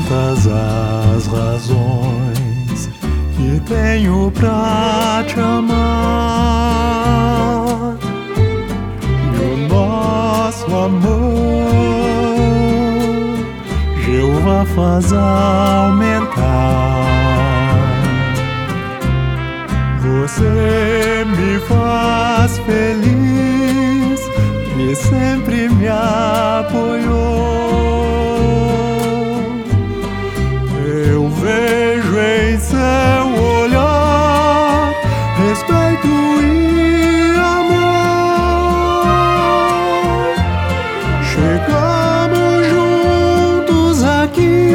tantas as razões que tenho pra te amar. E o nosso amor Jeová faz aumentar. Você me faz feliz e sempre me apoiou. Eu vejo em seu olhar respeito e amor. Chegamos juntos aqui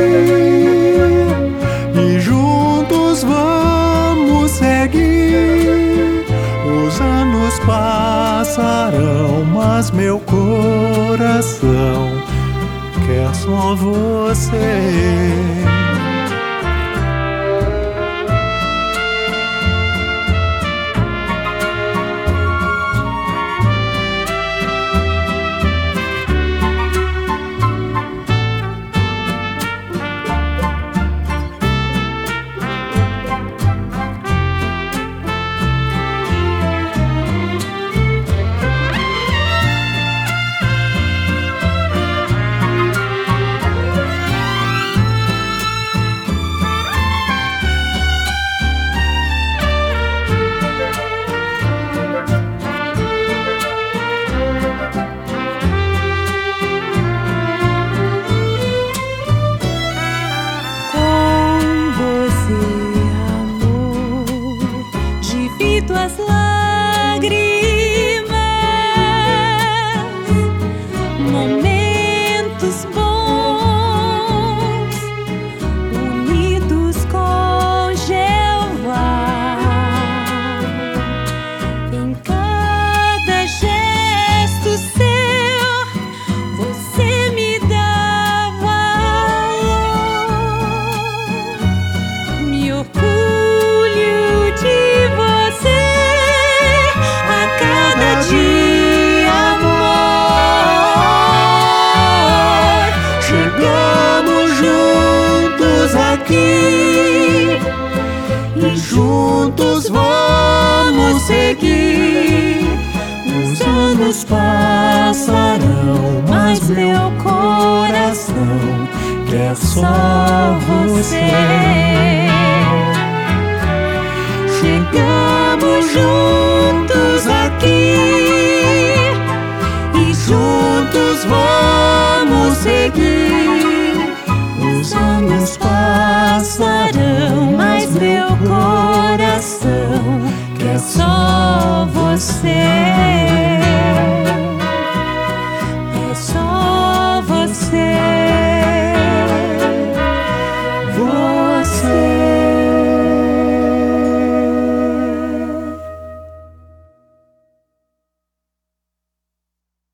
e juntos vamos seguir. Os anos passarão, mas meu coração quer só você. Tuas lágrimas, momentos bons, unidos com Jeová. Em cada gesto seu, você me dá valor. Me orgulho de você. Aqui e juntos vamos seguir. Os anos passarão, mas meu coração quer só você. Chegamos juntos aqui e juntos vamos seguir. Os anos passarão, mas meu coração quer só você. É só você.